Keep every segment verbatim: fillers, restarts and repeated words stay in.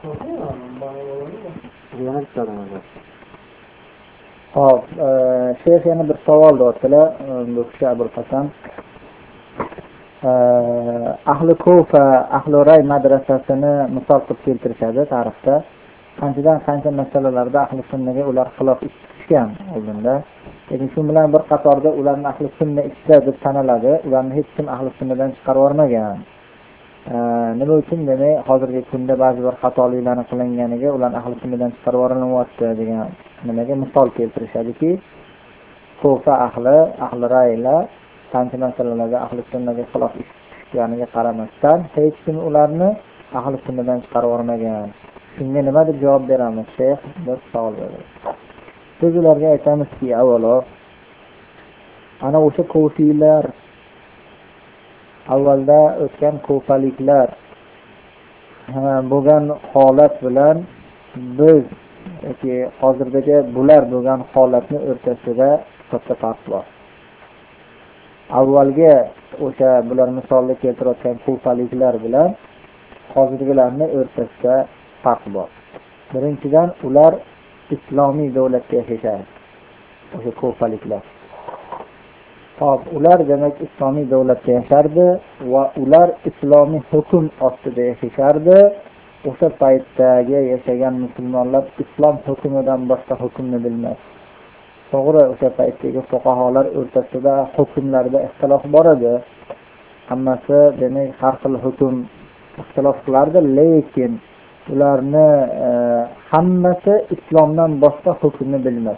Hop, sheyx yana bir savol berdilar, bu kishi Abul Hasan. Ahli Kufa, Ahli Ray madrasasini misol qilib keltirishadi tarixda. Qanchadan qancha masalalarda ahli sunnaga ular xilof chiqishgan oldinda. Lekin shu bilan bir qatorda ularni ahli sunna ichida deb sanaladi. Ularni hech kim ahli sunnadan chiqarib yormagan. Nima uchun demak hozirgi kunda ba'zi bir xatoliklarni qilinganiga ularni ahli sunnadan chiqarib yorilyapti degan nimaga misol keltirishadiki, Kufa ahli, ahli raylar qancha masalalarda ahli sunnaga xilof chiqqaniga qaramasdan hech kim ularni ahli sunnadan chiqarib yormagan. Shunga nima deb javob beramiz, sheyx? Deb savol berdi. Biz ularga aytamizki, avvalo ana o'sha kufiylar, avvalda o'tgan kufaliklar bo'lgan holat bilan biz yoki hozirdagi bular bo'lgan holatni o'rtasida katta farq bor. Avvalgi o'sha bular misolni keltirayotgan kufaliklar bilan hozirgilarning o'rtasida farq bor. Birinchidan, ular islomiy davlatda yashashadi. O'sha kufaliklar. Hop, ular demak islomiy davlatda yashardi va ular islomiy hukm ostida yashardi. O'sha paytdagi yashagan musulmonlar islom hukmidan boshqa hukmni bilmas. To'g'ri, o'sha paytdagi fuqaholar o'rtasida hukmlarda ixtilof bor edi. Hammasi demak har xil hukm ixtilof qilardi, lekin ularni e, hammasi islomdan boshqa hukmni bilmas.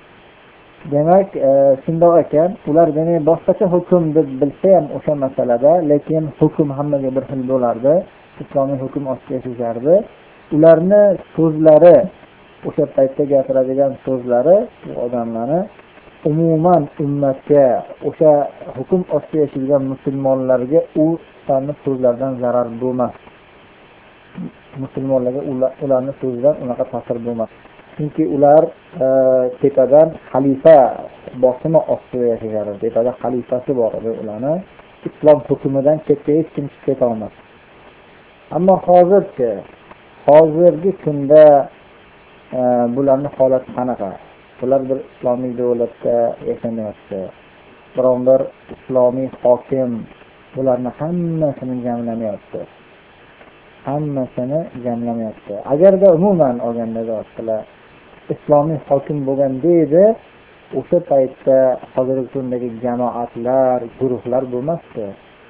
Demak, e, shundoq ekan, ular demak boshqacha hukm deb bilsa ham o'sha masalada, lekin hukm hammaga bir xil bo'lardi. Islomiy hukm ostida yashardi. Ularni so'zlari, o'sha paytda gapiradigan so'zlari bu odamlarni umuman ummatga, o'sha hukm ostida yashaydigan musulmonlarga u so'zlardan zarar bo'lmas. Musulmonlarga ularning so'zidan unaqa ta'sir bo'lmas. Chunki ular e, tepadan xalifa bosimi ostida yashaydi. Tepada xalifasi bor edi ularni. Islom hukmidan chetga hech kim chiqib keta olmas. Ammo hozirchi, hozirgi kunda e, bularning holati qanaqa? Bular bir islomiy davlatda yashamayapti. Biron bir islomiy hokim bularni hammasini jamlamayapti. Hammasini jamlamayapti. Agarda umuman olganda do'stlar, islomiy hokim bo'lgan deydi, o'sha paytda hozirgi kundagi jamoatlar, guruhlar bo'lmasdi.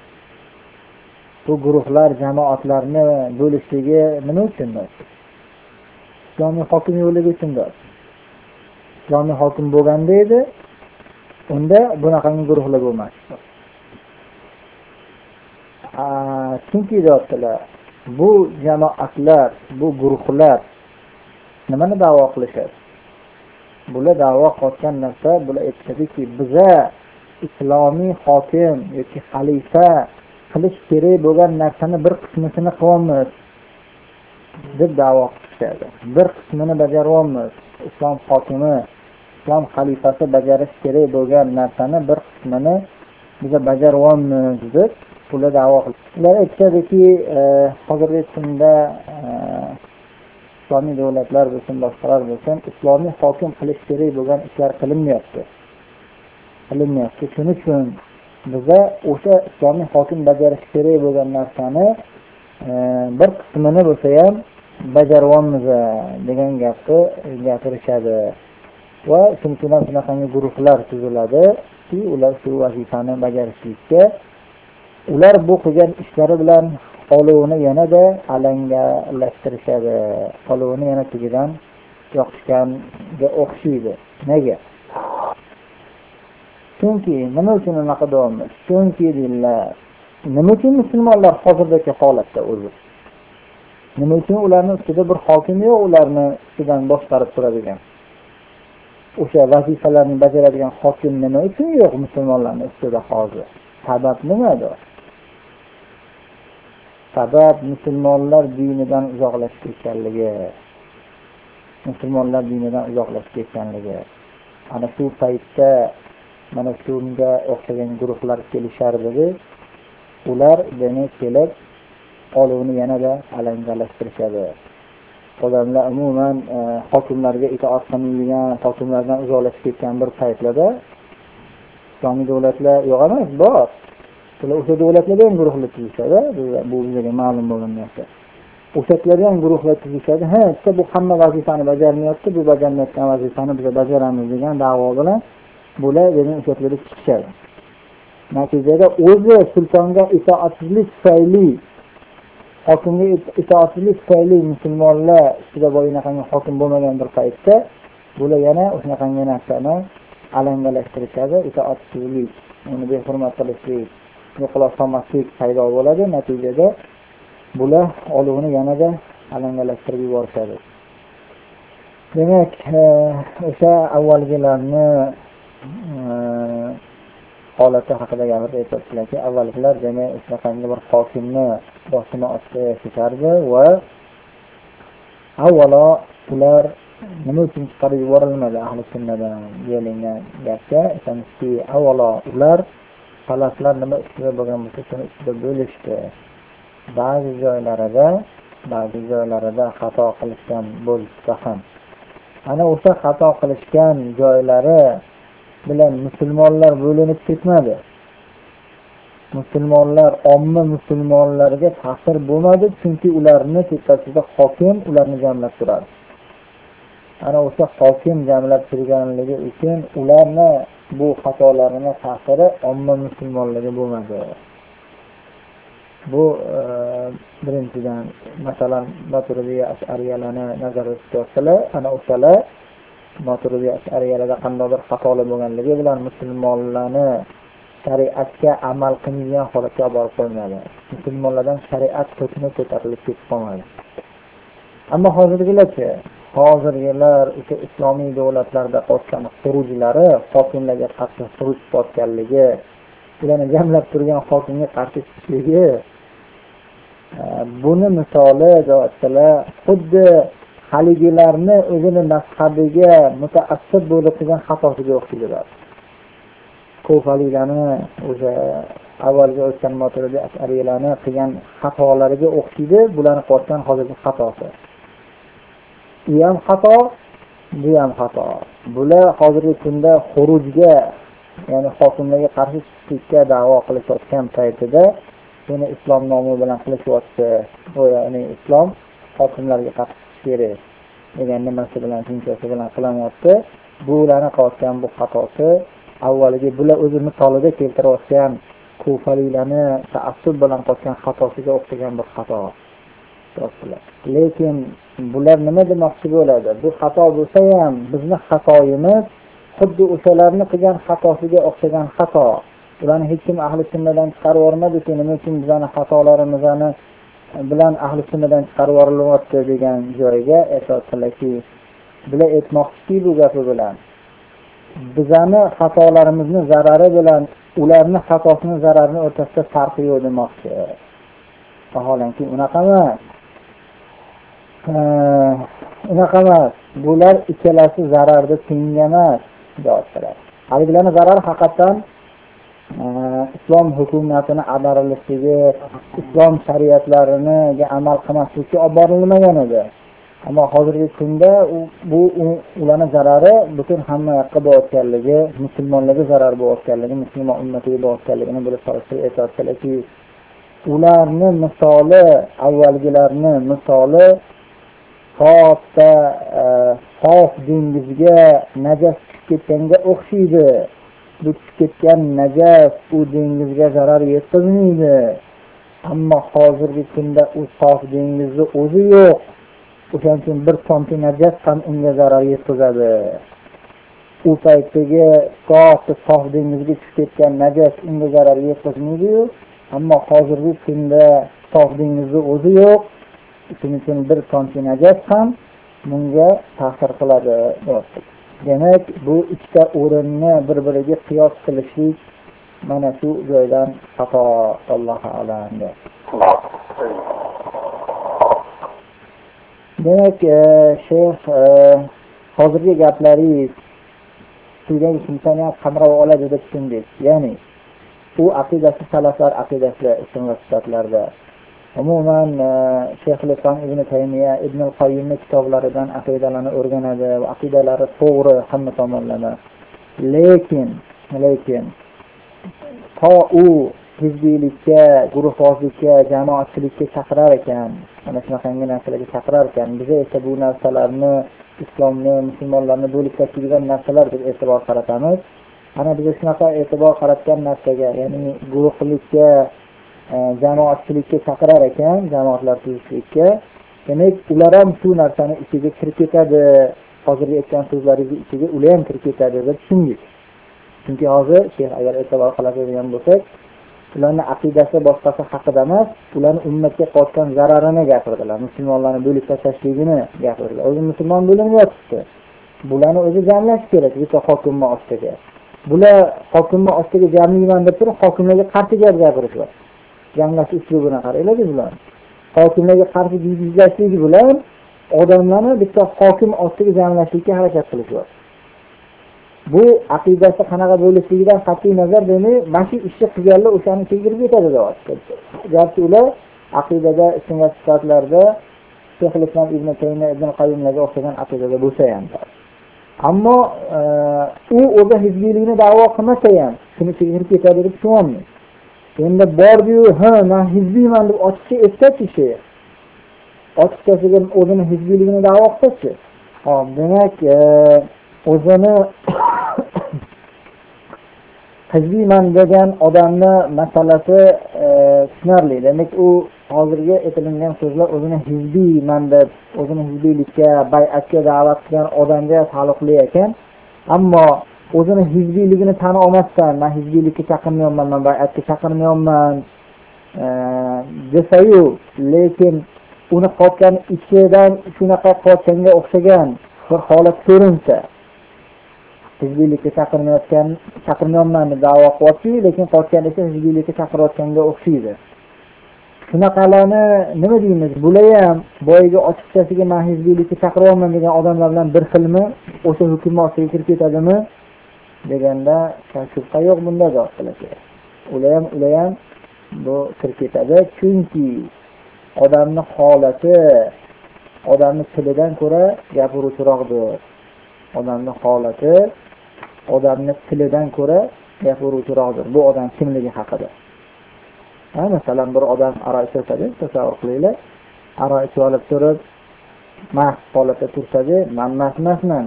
Bu guruhlar, jamoatlarni bo'lishligi nima uchundir? Islomiy hokim yo'qligi uchundir. Islomiy hokim bo'lgan deydi, unda bunaqangi guruhlar bo'lmasdi. Chunki do'stlar, bu jamoatlar, bu guruhlar nimani da'vo qilishadi? Bular da'vo qilgan narsa, bular aytadiki, biza islomiy hokim yoki xalifa qilish kerak bo'lgan narsani bir qismini qilyapmiz deb da'vo qilishadi. Bir qismini bajaryapmiz. Islom hokimi, islom xalifasi bajarish kerak bo'lgan narsani bir qismini biza bajaryapmiz deb bular da'vo qiladi. Ular aytadiki, hozirgi kunda islomiy davlatlar bo'lsin, boshqalar bo'lsin, islomiy hokim qilish kerak bo'lgan ishlar qilinmayapti. Qilinmayapti. Shuning uchun biza o'sha islomiy hokim bajarish kerak bo'lgan narsani bir qismini bo'lsa ham bajaryapmiz degan gapni gapirishadi. Va shundan shunaqangi guruhlar tuziladi, ki ular shu vazifani bajarishlikka, ular bu qilgan ishlari bilan olovni yanada alangalashtirishadi. Olovni yana tagidan yoqishganga o'xshaydi. Nega? Chunki nima uchun unaqa deyapmiz? Chunki deydilar, nima uchun musulmonlar hozirdagi holatda o'zi? Nima uchun ularning ustida bir hokim yo'q, ularni ustidan boshqarib turadigan? O'sha vazifalarni bajaradigan hokim nima uchun yo'q musulmonlarning ustida hozir? Sabab nimada? Sabab musulmonlar dinidan uzoqlashib ketganligi. Musulmonlar dinidan uzoqlashib ketganligi. Ana shu paytda mana shunga o'xshagan guruhlar kelishardi. Ular demak kelib olovni yanada alangalashtirishadi. odamlar umuman hokimlarga itoat qilmaydigan, hokimlardan uzoqlashib ketgan bir paytlarda islomiy davlatlar yo'q emas, bor. Bular o'sha davlatlarda ham guruhlar tuzishadi, bu bizga ma'lum bo'lgan narsa. O'shalarda ham guruhlar tuzishadi. Ha, işte bu hamma vazifani bajarmayapti, bu bajarmayotgan vazifani biz bajaramiz degan da'vo bilan bular degan o'shalarda chiqishadi. Natijada o'zi sultonga itoatsizlik tufayli, hokimga itoatsizlik tufayli musulmonlar ustida bo'yinaqangi hokim bo'lmagan bir paytda bular yana o'shanaqangi narsani alangalashtirishadi, itoatsizlik, uni behurmat qilishlik, yo'qlab solmaslik paydo bo'ladi. Natijada bular olovni yanada alangalashtirib yuborishadi. Demak, o'sha avvalgilarni holati haqida gapirib aytibdilarki, avvalgilar demak shunaqangi bir hokimni boshini ostida yashashardi va avvalo ular nima uchun chiqarib yuborilmadi ahli sunnadan deyilgan gapga aytamizki, avvalo ular salaflar nima ustida bo'lgan bo'lsa shuni ustida bo'lishdi. Ba'zi joylarida, ba'zi joylarida xato qilishgan bo'lsa ham, ana o'sha xato qilishgan joylari bilan musulmonlar bo'linib ketmadi. Musulmonlar, omma musulmonlarga ta'sir bo'lmadi, chunki ularni tepasida hokim ularni jamlab turadi. Ana o'sha hokim jamlab turganligi uchun ularni bu xatolarini ta'siri omma musulmonlarga bo'lmadi. Bu e, birinchidan, masalan, Maturidiy ash'ariyalarni nazarda tutsalar, ana o'shalar Maturidiy ash'ariyalarda qandaydir xatolar bo'lganligi bilan musulmonlarni shariatga amal qilmagan holatga olib borib qo'ymadi. Musulmonlardan shariat hukmi ko'tarilib ketib qolmadi. Ammo hozirgilarchi, hozirgilar o'sha islomiy davlatlarda qo'shgan xurujlari, hokimlarga qarshi xuruj qotganligi, ularni jamlab turgan hokimga qarshi chiqishligi, buni misoli deyotsalar, xuddi haligilarni o'zini mazhabiga mutaassib bo'lib qilgan xatosiga o'xshaydilar. Ko'faliklarni o'sha avvalgi o'tgan Maturidiy ash'ariyalarni qilgan xatolariga o'xshaydi, bularni qo'shgan hozirgi xatosi. U ham xato, bu ham xato. Bular hozirgi kunda xurujga, ya'ni hokimlarga qarshi chiqishga da'vo qilishayotgan paytida buni islom nomi bilan qilishyapti. Bu ya'ni islom hokimlarga qarshi chiqish kerak degan nimasi bilan, tushunchasi bilan qilyapti. Bu ularni qilayotgan bu xatosi avvaliga bular o'zi misolida keltirayotgan ko'faliklarni ta'assub bilan qilgan xatosiga o'xshagan bir xato. Lekin bular nima demoqchi bo'ladi? Bu xato bo'lsa ham bizni xatoyimiz xuddi o'shalarni qilgan xatosiga o'xshagan xato. Ularni hech kim ahli sunnadan chiqarib yormadi-ki, nima uchun bizani xatolarimizni bilan ahli sunnadan chiqarib yorilyapti degan joyga aytadilarki, bular aytmoqchiki bu gapi bilan bizani xatolarimizni zarari bilan ularni xatosini zararini o'rtasida farqi yo'q demoqchi. Vaholanki unaqa emas. Unaqa emas. Bular ikkalasi zararda teng emas deyaptilar. Haligilarning zarari haqiqatan islom hukumatini ag'darilishligi, islom shariatlariga amal qilmaslikka olib borilmagan edi. Ammo hozirgi kunda bu ularning zarari butun hamma yoqqa bo'layotganligi, musulmonlarga zarar bo'layotganligi, musulmon ummatiga bo'layotganligini bilib qolishib aytadilarki, ularni misoli, avvalgilarni misoli katta sof dengizga najas tushib ketganga o'xshaydi. Bu tushib ketgan najas u dengizga zarar yetkazmaydi. Ammo hozirgi kunda u sof dengizni o'zi yo'q. O'shaning uchun bir tomchi najas ham unga zarar yetkazadi. U paytdagi katta sof dengizga tushib ketgan najas unga zarar yetkazmaydi. Ammo hozirgi kunda sof dengizni o'zi yo'q. Shuning uchun bir tomchi najas ham bunga ta'sir qiladi. Demak, bu ikkita o'rinni bir-biriga qiyos qilishlik mana shu joydan xato. Alloh a'lam. Demak, shayx hozirgi gaplaringiz turgan kimsani ham qamrab oladi deb tushundik. Ya'ni u aqidasi salaflar aqidasi ism va sifatlarda Umuman Shayxul Islom Ibn Taymiya, Ibn al-Qayyim kitoblaridan aqidalarni o'rganadi va aqidalari to'g'ri hamma tomonlama. Lekin, lekin to u hizbiylikka, guruhbozlikka, jamoatchilikka chaqirar ekan, mana shunaqangi narsalarga chaqirar ekan, biz esa bu narsalarni islomni, musulmonlarni bo'lib tashlaydigan narsalar deb e'tibor qaratamiz. Ana biz shunaqa e'tibor qaratgan narsaga, ya'ni guruhlikka, jamoatchilikka chaqirar ekan, jamoatlar tuzishlikka, demak ular ham shu narsani ichiga kirib ketadi. Hozirgi aytgan so'zlaringiz ichiga ular ham kirib ketadi deb tushundik. Chunki hozir Shayx agar e'tibor qiladigan bo'lsak, ularning aqidasi boshqasi haqida emas, ularning ummatga qo'ygan zararini gapirdilar, musulmonlarni bo'lib tashlashligini gapirdilar. O'zi musulmon bo'linib yotibdi. Bularni o'zi jamlash kerak, bitta hokimni ostiga. Bular hokimni ostiga jamlayman deb turib, hokimlarga qarshi gap gapirishadi. Jamlash uslubini qaranglar bular. Hokimlarga qarshi yuzlashlik bilan odamlarni bitta hokim ostiga jamlashlikka harakat qilishadi. Bu aqidasi qanaqa bo'lishligidan qat'iy nazar demak, mana shu ishni qilganlar o'shani kirib ketadi deyapti. Garchi ular aqidada, ism va sifatlarda Shayxul Islom Ibn Taymiya, Ibn Qayyimlarga o'xshagan aqidada bo'lsa ham. Ammo u o'zi hizbiylikni da'vo qilmasa ham, shuni kirib ketadi deb tushunmayman. Endi bordi-yu, ha, men hizbiyman deb ochiqcha aytsa-chi, ochiqchasiga o'zini hizbiyligini da'vo qilsa-chi. Hop, demak, o'zini hizbiyman degan odamni masalasi tushunarli. Demak, u hozirgi aytilgan so'zlar o'zini hizbiyman deb, o'zini hizbiylikka, bay'atga da'vat qilgan odamga taalluqli ekan. Ammo o'zini hizbiyligini tan olmasdan, men hizbiylikka chaqirmayapman, men bay'atga chaqirmayapman desa-yu, lekin uni qotgan ichidan shunaqa qotganga o'xshagan bir holat ko'rinsa, hizbiylikka chaqirmayotgan, chaqirmayapman deb da'vo qilyapti, lekin qotgan esa hizbiylikka chaqirayotganga o'xshaydi. Shunaqalarni nima deymiz? Bular ham boyiga ochiqchasiga men hizbiylikka chaqiryapman degan odamlar bilan bir xilmi? O'sha hukumat ostiga kirib ketadimi? Deganda shubha yo'q bunda do'stlar. Ular ham, ular ham bu kirib ketadi, chunki odamning holati odamning tilidan ko'ra gapiruvchiroqdir. Odamning holati odamning tilidan ko'ra gapiruvchiroqdir. Bu odam kimligi haqida. Ha, masalan, bir odam aroq ichadi, tasavvur qilinglar. Aroq ichib olib turib, mast holatda tursa-da, men mast emasman.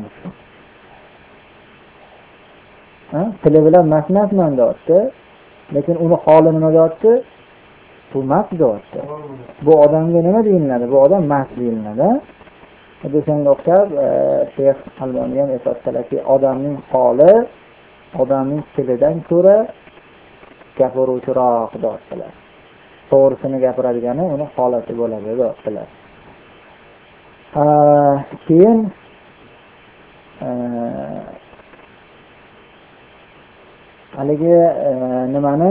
Ha, tili bilan mast emasman deyapti, lekin uni holi nima deyapti? Bu mast deyapti. Bu odamga nima deyiladi? Bu odam mast deyiladi. O'shanga o'xshab Shayx Alboniy ham aytadilarki, odamning holi odamning tilidan ko'ra gapiruvchiroq deydilar. To'g'risini gapiradigani uni holati bo'ladi deydilar. Keyin haligi nimani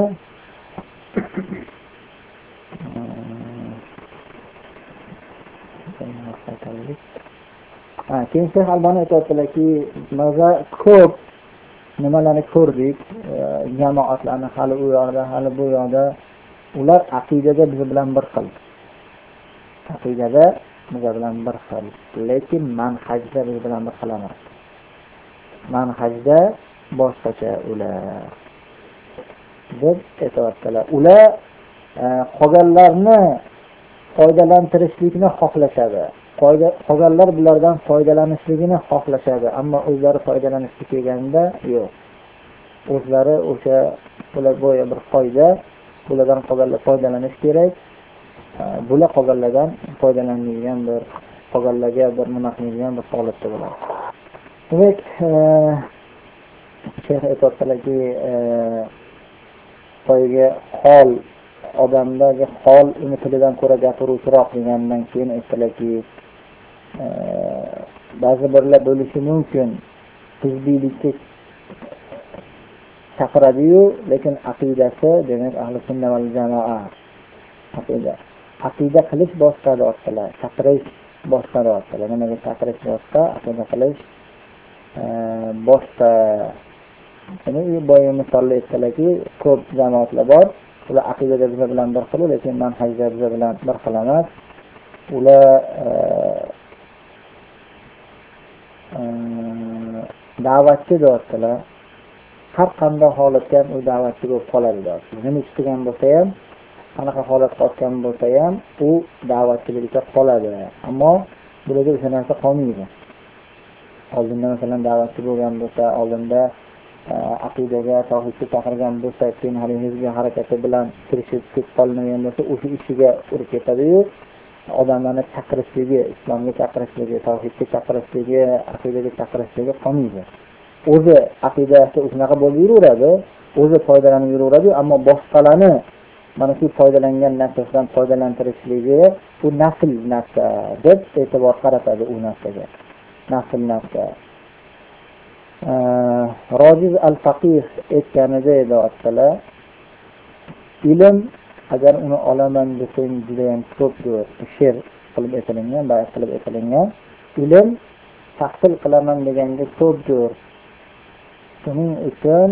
Ha, keyin Shayx Alboniy aytadilarki, maza ko'p nimalarni ko'rdik, jamoatlarni hali u yoqda, hali bu yoqda, ular aqidada biz bilan bir xil. Aqidada biz bilan bir xil, lekin manhajda biz bilan bir xil emas. Manhajda boshqacha ular deb aytadilar. Ular qolganlarni foydalantirishlikni xohlashadi. Qolganlar bulardan foydalanishligini xohlashadi, ammo o'zlari foydalanishga kelganda yo'q. O'zlari o'sha bular bo'yi bir foyda, bulardan qolganlar foydalanish kerak. Bular qolganlardan foydalanadigan bir qolganlarga bir nima qiladigan bir holatda bo'ladi. Demak, Shayx aytadilarki, qo'yga hol odamdagi hol uni tilidan ko'ra gapiruvchiroq degandan keyin aytdilarki, ba'zi birlar bo'lishi mumkin, hizbiylikka chaqiradi-yu, lekin aqidasi, demak ahli sunna val jamoa aqida. Aqida qilish boshqa deyaptilar, chaqirish boshqa deyaptilar. Nimaga chaqirish boshqa, aqida qilish boshqa. Ya'ni boya misollar aytdilarki, ko'p jamoatlar bor, ular aqidada biz bilan bir xil, lekin manhajda biz bilan bir xil emas. Ular da'vatchi deyaptilar. Har qanday holatda ham u da'vatchi bo'lib qoladi deyapti. Nima istagan bo'lsa ham, qanaqa holat qotgan bo'lsa ham, u da'vatchilikda qoladi. Ammo bularga o'sha narsa qolmaydi. Oldinda masalan da'vatchi bo'lgan bo'lsa, oldinda aqidaga, tavhidga chaqirgan bo'lsa, keyin hali hizb harakati bilan kirishib ketib qolmagan bo'lsa, o'sha ishiga urib ketadi-yu, odamlarni chaqirishligi, islomga chaqirishligi, tavhidga chaqirishligi, aqidaga chaqirishligi qolmaydi. O'zi aqidasi shunaqa bo'lib yuraveradi, o'zi foydalanib yuraveradi, ammo boshqalarni mana shu foydalangan narsasidan foydalantirishligi bu nafl narsa deb e'tibor qaratadi u narsaga. Nafl narsa. Rojiz al-Faqih aytganida aytdilar, ilm agar uni olaman desang juda ham ko'pdir. She'r qilib aytilingan, bayt qilib aytilingan. Ilm tahsil qilaman deganda ko'pdir. Shuning uchun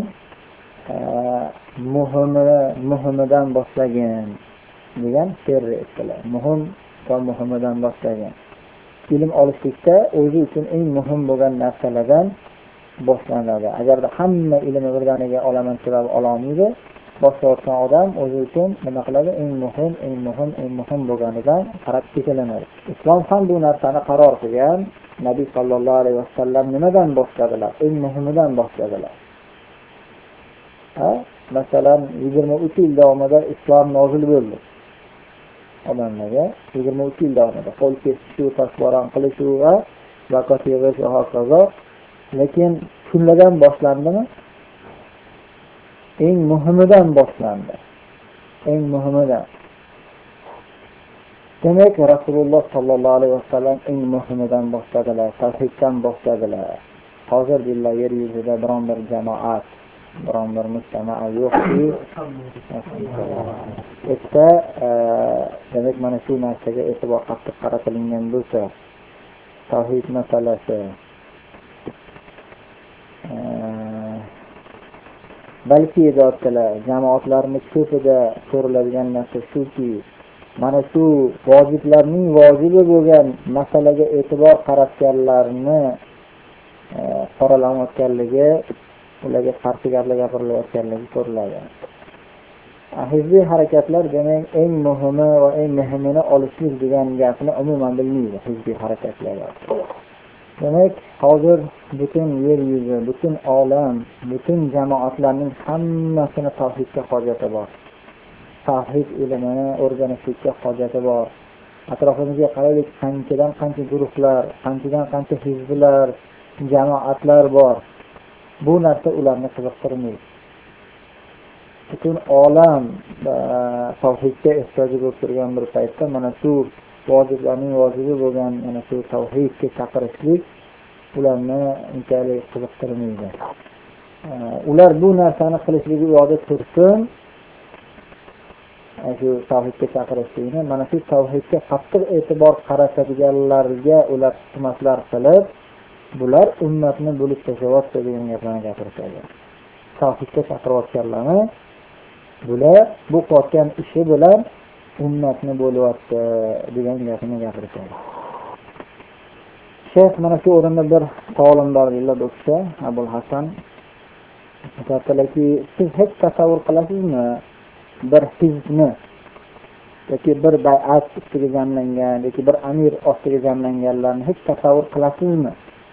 muhimi muhimidan boshlagan degan she'r aytdilar. Muhim va muhimidan boshlagan. Ilm olishlikda o'zi uchun eng muhim bo'lgan narsalardan boshlanadi. Agarda hamma ilmni birdaniga olaman deb ololmaydi, boshlayotgan odam o'zi uchun nima qiladi? Eng muhim, eng muhim, eng muhim bo'lganidan qarab ketilinadi. Islom ham bu narsani qaror qilgan. Nabiy sallallohu alayhi vasallam nimadan boshladilar? Eng muhimidan boshladilar. Ha? Masalan, yigirma uch yil davomida islom nozil bo'ldi. Odamlarga yigirma uch yil davomida qo'l kesishu, toshbo'ron qilishu va zakot yig'ish va hokazo. Lekin shunlardan boshlandimi? Eng muhimidan boshlandi. Eng muhimidan. Demak, Rasululloh sallallohu alayhi vasallam eng muhimidan boshladilar, tavhiddan boshladilar. Hozir billah yer yuzida biron bir jamoat, biron bir mujtama yo'qki, esa demak mana shu narsaga e'tibor qattiq qaratilgan bo'lsa, tavhid masalasi balki deyaptilar, jamoatlarning ko'pida ko'riladigan narsa shuki, mana shu vojiblarning vojibi bo'lgan masalaga e'tibor qaratganlarni qoralanayotganligi, ularga qarshi gaplar gapirilayotganligi ko'riladi. Hizbiy harakatlar demak eng muhimi va eng muhimini olishlik degan gapni umuman bilmaydi hizbiy harakatlar. Demak, hozir butun yer yuzi, butun olam, butun jamoatlarning hammasini tavhidga hojati bor. Tavhid ilmini o'rganishga hojati bor. Atrofimizga qaraylik, qanchadan qancha guruhlar, qanchadan qancha hizblar, jamoatlar bor. Bu narsa ularni qiziqtirmaydi. Butun olam tavhidga ehtiyoji bo'lib turgan bir paytda mana shu vojiblarning vojibi bo'lgan mana shu tavhidga chaqirishlik ularni unchalik qiziqtirmaydi. Ular bu narsani qilishligi u yoqda tursin, shu tavhidga chaqirishlikni mana shu tavhidga qattiq e'tibor qaratadiganlarga ular xizmatlar qilib, bular ummatni bo'lib tashlayotdi degan gaplarni gapirishadi. Tavhidga chaqirayotganlarni bular bu qilayotgan ishi bilan ummatni bo'lyapti degan gapni gapirishadi. Shayx mana shu o'rinda bir savolim bor deydilar o'sha Abul Hasan. Aytadilarki, siz hech tasavvur qilasizmi bir hizbni yoki bir bay'at ustiga jamlangan yoki bir amir ostiga jamlanganlarni hech tasavvur qilasizmi?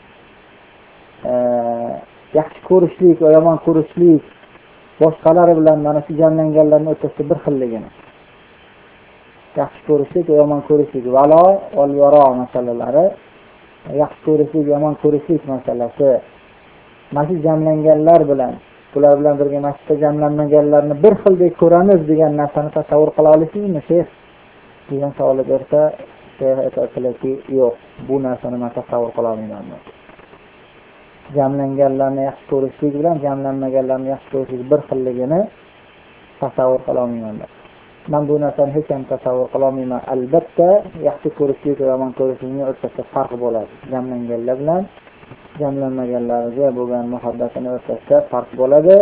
Yaxshi ko'rishlik va yomon ko'rishlik boshqalari bilan mana shu jamlanganlarning o'rtasida bir xilligini. Yaxshi ko'rishlik va yomon ko'rishlik, valo val varo masalalari, yaxshi ko'rishlik, yomon ko'rishlik masalasi mana shu jamlanganlar bilan, ular bilan birga masjidda jamlanmaganlarni bir xildek ko'ramiz degan narsani tasavvur qila olasizmi, shayx? degan savol bersa, shayx aytadilarki, yo'q, bu narsani men tasavvur qila olmayman. Jamlanganlarni yaxshi ko'rishlik bilan jamlanmaganlarni yaxshi ko'rishlik bir xilligini tasavvur qila olmayman. Men bu narsani hech ham tasavvur qila olmayman. Albatta, yaxshi ko'rishlik va yomon ko'rishlikning o'rtasida farq bo'ladi. Jamlanganlar bilan jamlanmaganlarga bo'lgan muhabbatning o'rtasida farq bo'ladi.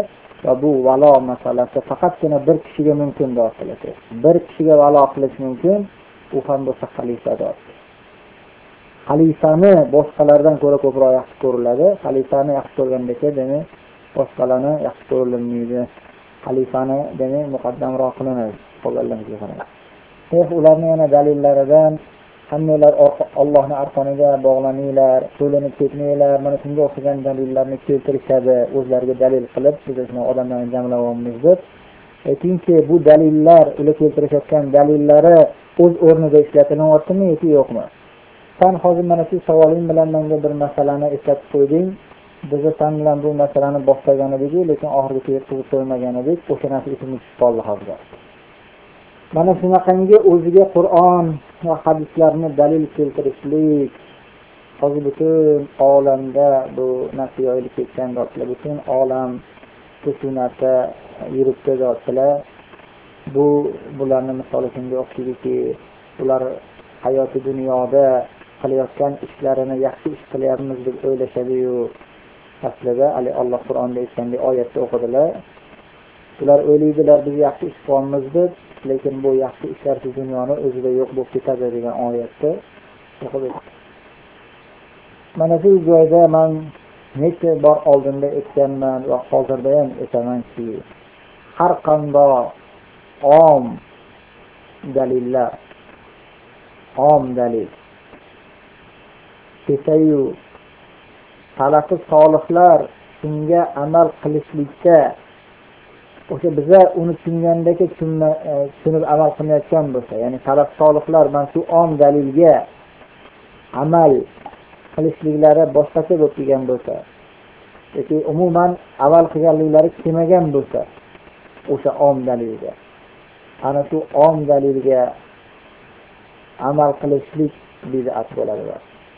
va bu valo masalasi faqatgina bir kishiga mumkin deb bir kishiga valo qilish mumkin, u ham bo'lsa xalifadir. Xalifani boshqalardan ko'ra ko'proq yaxshi ko'riladi. Xalifani yaxshi ko'rgandek, demak, boshqalarni yaxshi ko'rilmaydi. Xalifani demak muqaddamroq qilinadi. Qolganlarga qarang. Eh, ularning yana dalillaridan hammalar Allohning arqoniga bog'laninglar, yo'lini ketmanglar, mana shunga o'xshagan dalillarni keltirishadi, o'zlariga dalil qilib, biz shuni odamlarni jamlayapmiz deb. Aytingki, bu dalillar, ular keltirishayotgan dalillari o'z o'rnida ishlatilyaptimi yoki yo'qmi? Sen hozir mana shu savoling bilan menga bir masalani eslatib qo'yding. Biz sen bilan bu masalani boshlagan edik, lekin oxirigacha yetkazib qo'ymagan edik. O'sha narsa esimga tushib qoldi hozir. Mana shunaqangi o'ziga Qur'on va hadislarni dalil keltirishlik, hozir butun olamda bu narsa yoyilib ketgan dotlar, butun olam shu narsa yuribdi dotlar. Bu bularni misoli shunga o'xshaydi, ular hayoti dunyoda qilayotgan ishlarini yaxshi ish qilyapmiz deb o'ylashadi-yu, aslida Ali Alloh Qur'onda aytgandek oyatda o'qidilar. Ular o'ylaydilar biz yaxshi ish qilamiz deb, lekin bu yaxshi ishlar dunyoni o'zida yo'q bo'lib ketadi degan oyatda o'qib. Mana shu joyda men necha bor oldinda aytganman va hozirda ham aytamanki, har qanday om dalillar, om dalil kesayu salafi solihlar shunga amal qilishlikda, o'sha biza uni tushungandagi tushunib amal qilmayotgan bo'lsa, ya'ni salaf solihlar mana shu om dalilga amal qilishliklari boshqacha bo'lib kelgan bo'lsa, yoki umuman amal qilganliklari kelmagan bo'lsa, o'sha om dalilga, ana shu om dalilga amal qilishlik bid'at bo'ladi.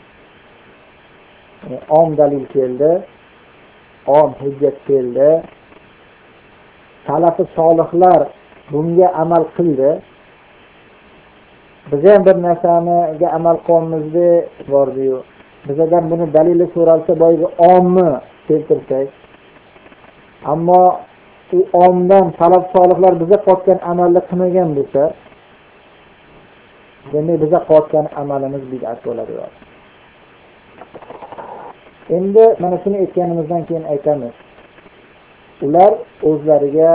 Yani om dalil keldi, om hujjat keldi, salafi solihlar bunga amal qildi. Biz ham bir narsaniga amal qilmizdi bordi-yu. Bizdan buni dalili so'ralsa, boyga omni keltirsak, ammo u omdan salaf solihlar biza qotgan amalni qilmagan bo'lsa, demak biza qotgan amalimiz bid'at bo'ladi. Endi mana shuni aytganimizdan keyin aytamiz. Ular o'zlariga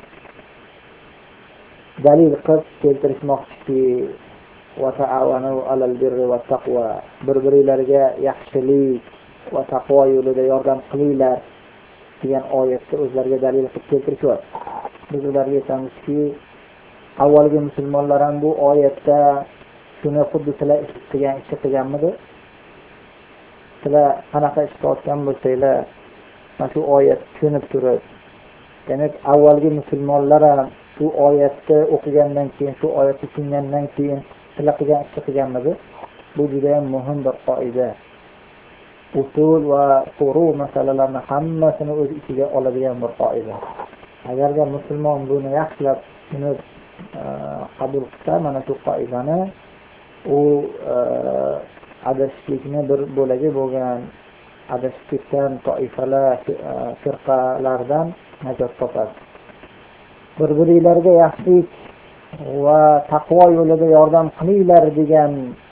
dalil qilib keltirishmoqchiki, va ta'awanu alal birri va taqwa, bir-birlariga yaxshilik va taqvo yo'lida yordam qilinglar degan oyatda o'zlariga dalil qilib keltirishyapti. Biz ularga aytamizki, avvalgi musulmonlar ham bu oyatda shuni xuddi sizlar qilgan ish qilganmidi? Sizlar qanaqa ish qilayotgan bo'lsanglar, mana shu oyat tushunib turib, demak avvalgi musulmonlar ham shu oyatni o'qigandan keyin, shu oyatni tushungandan keyin sizlar qilgan ish qilganmidi? Bu juda ham muhim bir qoida. Usul va furu masalalarni hammasini o'z ichiga oladigan bir qoida. Agarga musulmon buni yaxshilab tushunib qabul qilsa, mana shu qoidani, u adashishlikni bir bo'lagi bo'lgan, adashib ketgan toifalar, firqalardan najot topadi. Bir-birlariga yaxshilik va taqvo yo'lida yordam qilinglar degan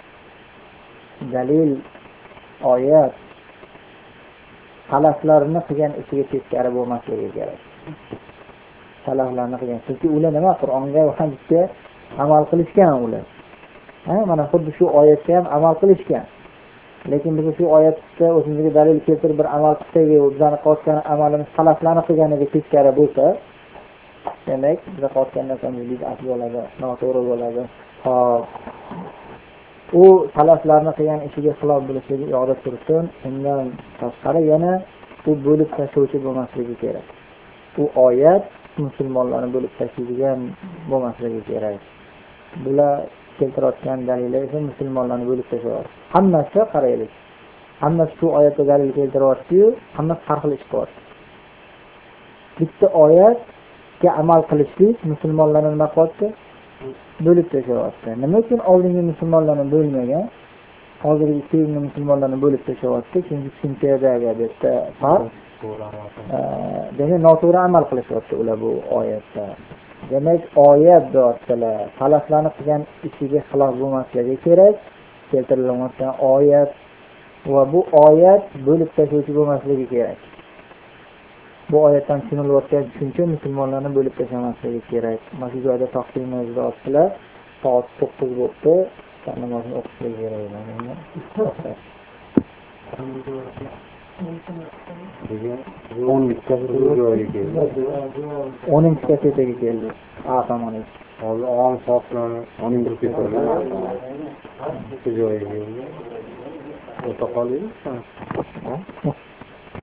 dalil oyat salaflarni qilgan ishiga teskari bo'lmasligi kerak. Salaflarni qilgan, chunki ular nima Qur'onga va hadisga amal qilishgan ular. Ha, mana xuddi shu oyatga ham amal qilishgan. Lekin biz shu oyatda o'zimizga dalil keltirib bir amal qilsak, bizning qotgan amalimiz salaflarni qilganiga teskari bo'lsa, demak biz qotgan narsamiz bid'at bo'ladi, noto'g'ri bo'ladi. Hop. U salaflarni qilgan ishiga xilof bo'lishligi yo'lda tursin. Undan tashqari yana u bo'lib tashuvchi bo'lmasligi kerak. U oyat musulmonlarni bo'lib tashlaydigan bo'lmasligi kerak. Bular keltirayotgan dalillar esa musulmonlarni bo'lib tashlaydi. Hammasi qaraylik. Hammasi shu oyatga dalil keltiryapti-yu, hammasi har xil ish qilyapti. Bitta oyatga amal qilishlik musulmonlarni nima qilyapti? Bo'lib tashlayapti. Nima uchun oldingi musulmonlarni bo'lmagan, hozirgi keyingi musulmonlarni bo'lib tashlayapti? Chunki tushunchadagi bitta farq, demak noto'g'ri amal qilishyapti ular bu oyatda. Demak oyat deyaptilar, salaflarni qilgan ishiga xilof bo'lmasligi kerak, keltirilgan oyat va bu oyat bo'lib tashuvchi bo'lmasligi kerak. Bu oyatdan tushunilayotgan tushuncha musulmonlarni bo'lib tashlamasligi kerak. Mana shu joyda taqsimimizni deyaptilar, soat to'qqiz bo'ldi, namozni o'qishlik kerak ekan. o'ninchi kasetaga keldi. A tomoniga. Hozir on soatlarni o'ninchi kasetaga shu joyga keldi. O'ta qoldi.